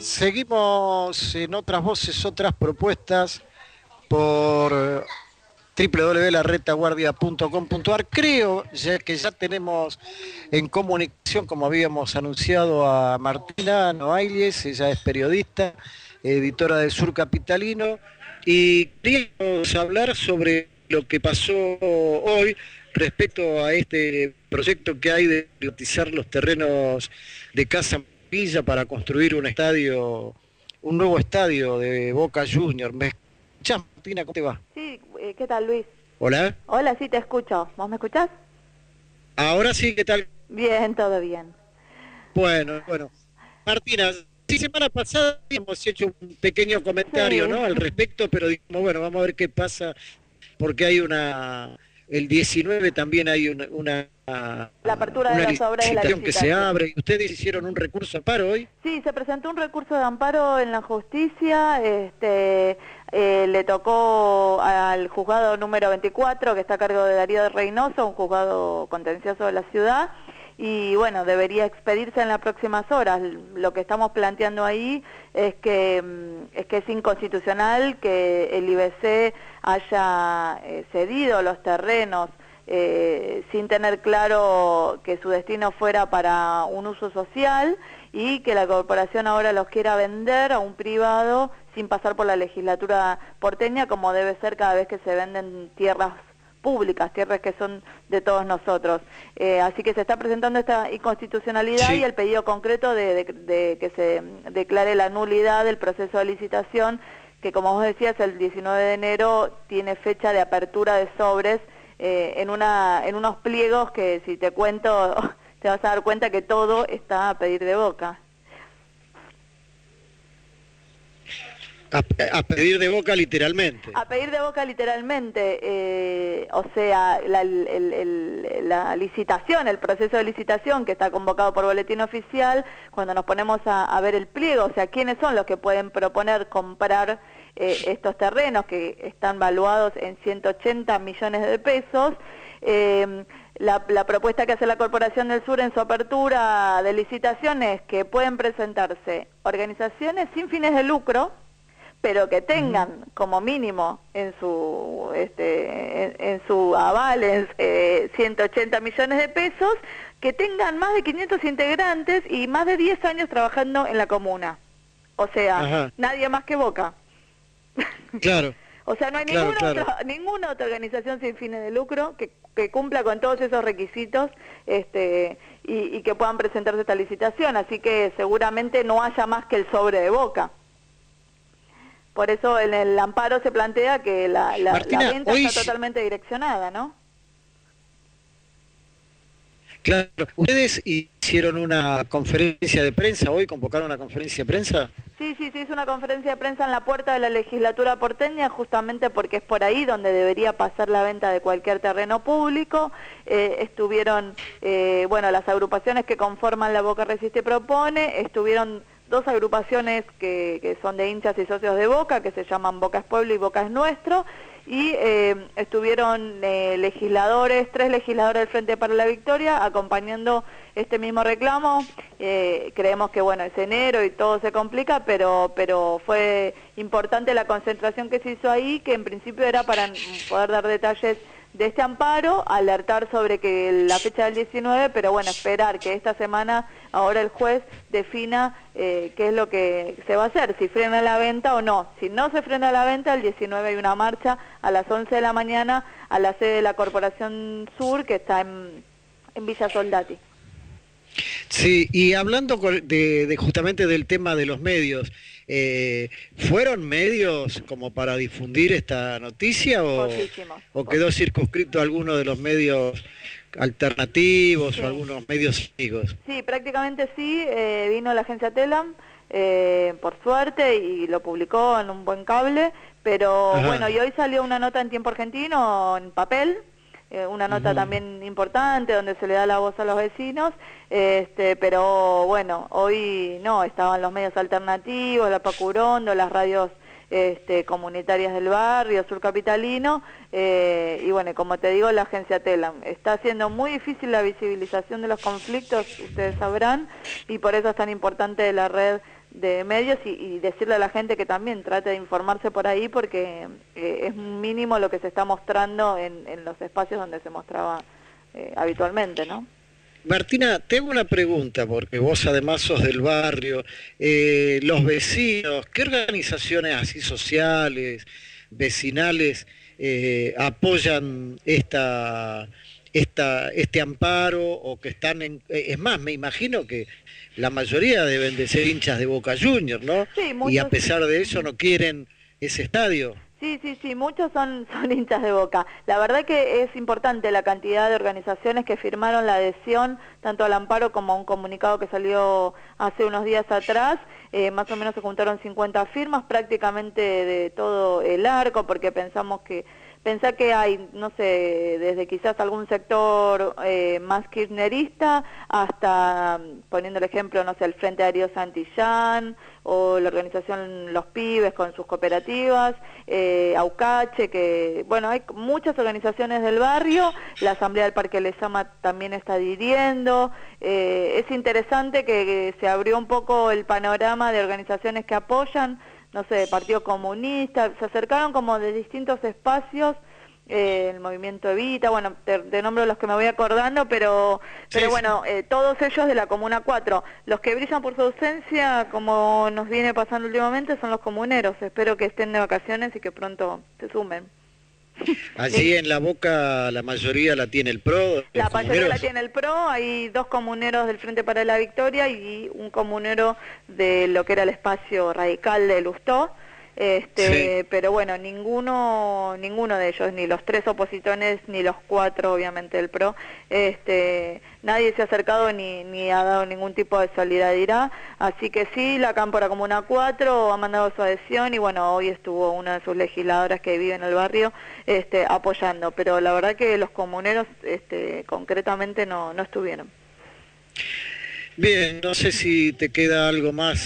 Seguimos en otras voces, otras propuestas por www.laretaguardia.com.ar. Creo ya que ya tenemos en comunicación, como habíamos anunciado, a Martina Noailles. Ella es periodista, editora del Sur Capitalino, y queríamos hablar sobre lo que pasó hoy respecto a este proyecto que hay de privatizar los terrenos de Casa Villa para construir un nuevo estadio de Boca Juniors. ¿Me escuchás, Martina? ¿Cómo te va? Sí, ¿qué tal, Luis? Hola. Hola, sí, te escucho. ¿Vos me escuchás? Ahora sí, ¿qué tal? Bien, todo bien. Bueno. Martina, sí, semana pasada hemos hecho un pequeño comentario, Sí, ¿no?, al respecto, pero dijimos, bueno, vamos a ver qué pasa, porque hay el 19 también hay la apertura de una las obras de la licitación que se licitación. abre, y ustedes hicieron un recurso a paro hoy. Sí, se presentó un recurso de amparo en la justicia, le tocó al juzgado número 24, que está a cargo de Darío de Reynoso, un juzgado contencioso de la ciudad, y bueno, debería expedirse en las próximas horas. Lo que estamos planteando ahí es que es inconstitucional que el IBC haya cedido los terrenos sin tener claro que su destino fuera para un uso social, y que la corporación ahora los quiera vender a un privado sin pasar por la legislatura porteña, como debe ser cada vez que se venden tierras públicas, tierras que son de todos nosotros. Así que se está presentando esta inconstitucionalidad, Sí. y el pedido concreto de que se declare la nulidad del proceso de licitación, que, como vos decías, el 19 de enero tiene fecha de apertura de sobres, en unos pliegos que, si te cuento, te vas a dar cuenta que todo está a pedir de boca. A pedir de boca, literalmente. A pedir de boca, literalmente. O sea, la licitación, el proceso de licitación que está convocado por boletín oficial, cuando nos ponemos a ver el pliego, o sea, quiénes son los que pueden proponer comprar estos terrenos que están valuados en 180 millones de pesos. La propuesta que hace la Corporación del Sur en su apertura de licitación es que pueden presentarse organizaciones sin fines de lucro, pero que tengan como mínimo en su aval 180 millones de pesos, que tengan más de 500 integrantes y más de 10 años trabajando en la comuna. O sea, Ajá. Nadie más que Boca. Claro. O sea, no hay ninguna otra organización sin fines de lucro que cumpla con todos esos requisitos, y que puedan presentarse a esta licitación. Así que seguramente no haya más que el sobre de Boca. Por eso en el amparo se plantea que la venta está totalmente direccionada, ¿no? Claro. ¿Ustedes hicieron una conferencia de prensa hoy? ¿Convocaron una conferencia de prensa? Sí, se hizo una conferencia de prensa en la puerta de la legislatura porteña, justamente porque es por ahí donde debería pasar la venta de cualquier terreno público. Estuvieron, las agrupaciones que conforman la Boca Resiste y Propone, estuvieron dos agrupaciones que son de hinchas y socios de Boca, que se llaman Boca es Pueblo y Boca es Nuestro, y estuvieron tres legisladores del Frente para la Victoria acompañando este mismo reclamo. Creemos que es enero y todo se complica, pero fue importante la concentración que se hizo ahí, que en principio era para poder dar detalles de este amparo, alertar sobre que la fecha del 19, pero esperar que esta semana ahora el juez defina qué es lo que se va a hacer, si frena la venta o no. Si no se frena la venta, el 19 hay una marcha a las 11 de la mañana a la sede de la Corporación Sur, que está en Villa Soldati. Sí, y hablando justamente del tema de los medios, ¿fueron medios como para difundir esta noticia o quedó circunscrito a alguno de los medios alternativos o algunos medios amigos? Sí, prácticamente sí. Vino la agencia Telam, por suerte, y lo publicó en un buen cable, pero y hoy salió una nota en Tiempo Argentino en papel, una nota también importante donde se le da la voz a los vecinos, pero hoy no, estaban los medios alternativos, la Pacurondo, las radios comunitarias del barrio, Sur Capitalino, y como te digo, la agencia Telam. Está haciendo muy difícil la visibilización de los conflictos, ustedes sabrán, y por eso es tan importante la red de medios y decirle a la gente que también trate de informarse por ahí porque es mínimo lo que se está mostrando en los espacios donde se mostraba habitualmente, ¿no? Martina, tengo una pregunta, porque vos además sos del barrio, los vecinos, ¿qué organizaciones así sociales, vecinales, apoyan este amparo o que están en... Es más, me imagino que la mayoría deben de ser hinchas de Boca Juniors, ¿no? Sí, muchos... Y a pesar de eso no quieren ese estadio. Sí, muchos son hinchas de Boca. La verdad que es importante la cantidad de organizaciones que firmaron la adhesión, tanto al amparo como a un comunicado que salió hace unos días atrás. Más o menos se juntaron 50 firmas, prácticamente de todo el arco, porque pensá que hay, no sé, desde quizás algún sector más kirchnerista hasta, poniendo el ejemplo, no sé, el Frente Darío Santillán o la organización Los Pibes con sus cooperativas, Aucache, que, bueno, hay muchas organizaciones del barrio, la Asamblea del Parque Lezama también está adhiriendo, es interesante que se abrió un poco el panorama de organizaciones que apoyan, no sé, Partido Comunista, se acercaron como de distintos espacios, el movimiento Evita, bueno, te nombro los que me voy acordando, pero bueno, todos ellos de la Comuna 4. Los que brillan por su ausencia, como nos viene pasando últimamente, son los comuneros. Espero que estén de vacaciones y que pronto se sumen. Allí en La Boca la mayoría la tiene el PRO. La mayoría la tiene el PRO, hay 2 comuneros del Frente para la Victoria y un comunero de lo que era el espacio radical de Lustó. Sí. Pero bueno, ninguno de ellos, ni los 3 opositores, ni los 4 obviamente del PRO, nadie se ha acercado ni ha dado ningún tipo de solidaridad, así que sí, la Cámpora Comuna 4 ha mandado su adhesión y bueno, hoy estuvo una de sus legisladoras que vive en el barrio apoyando, pero la verdad que los comuneros concretamente no estuvieron. Bien, no sé si te queda algo más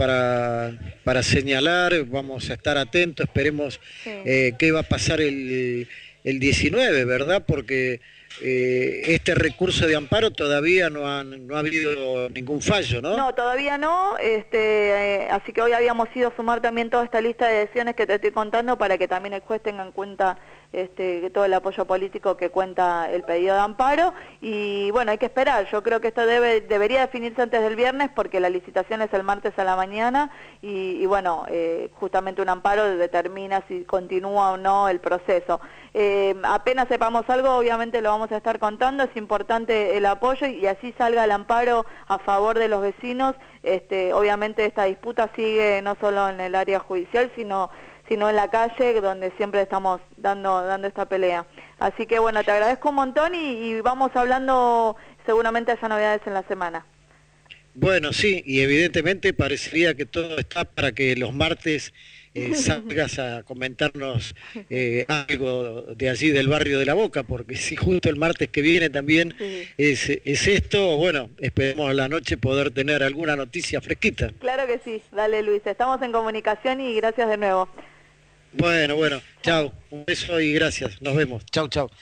para señalar, vamos a estar atentos, esperemos qué va a pasar el 19, ¿verdad? Porque este recurso de amparo todavía no ha habido ningún fallo, ¿no? No, todavía no, así que hoy habíamos ido a sumar también toda esta lista de decisiones que te estoy contando para que también el juez tenga en cuenta todo el apoyo político que cuenta el pedido de amparo y bueno, hay que esperar, yo creo que esto debería definirse antes del viernes porque la licitación es el martes a la mañana y bueno, justamente un amparo determina si continúa o no el proceso. Apenas sepamos algo, obviamente lo vamos a estar contando, es importante el apoyo y así salga el amparo a favor de los vecinos, obviamente esta disputa sigue no solo en el área judicial, sino en la calle, donde siempre estamos dando esta pelea. Así que bueno, te agradezco un montón y vamos hablando, seguramente haya novedades en la semana. Bueno, sí, y evidentemente parecería que todo está para que los martes salgas a comentarnos algo de allí del barrio de La Boca, porque si justo el martes que viene también es esto, bueno, esperemos a la noche poder tener alguna noticia fresquita. Claro que sí, dale Luis, estamos en comunicación y gracias de nuevo. Bueno, chao, un beso y gracias, nos vemos, chao.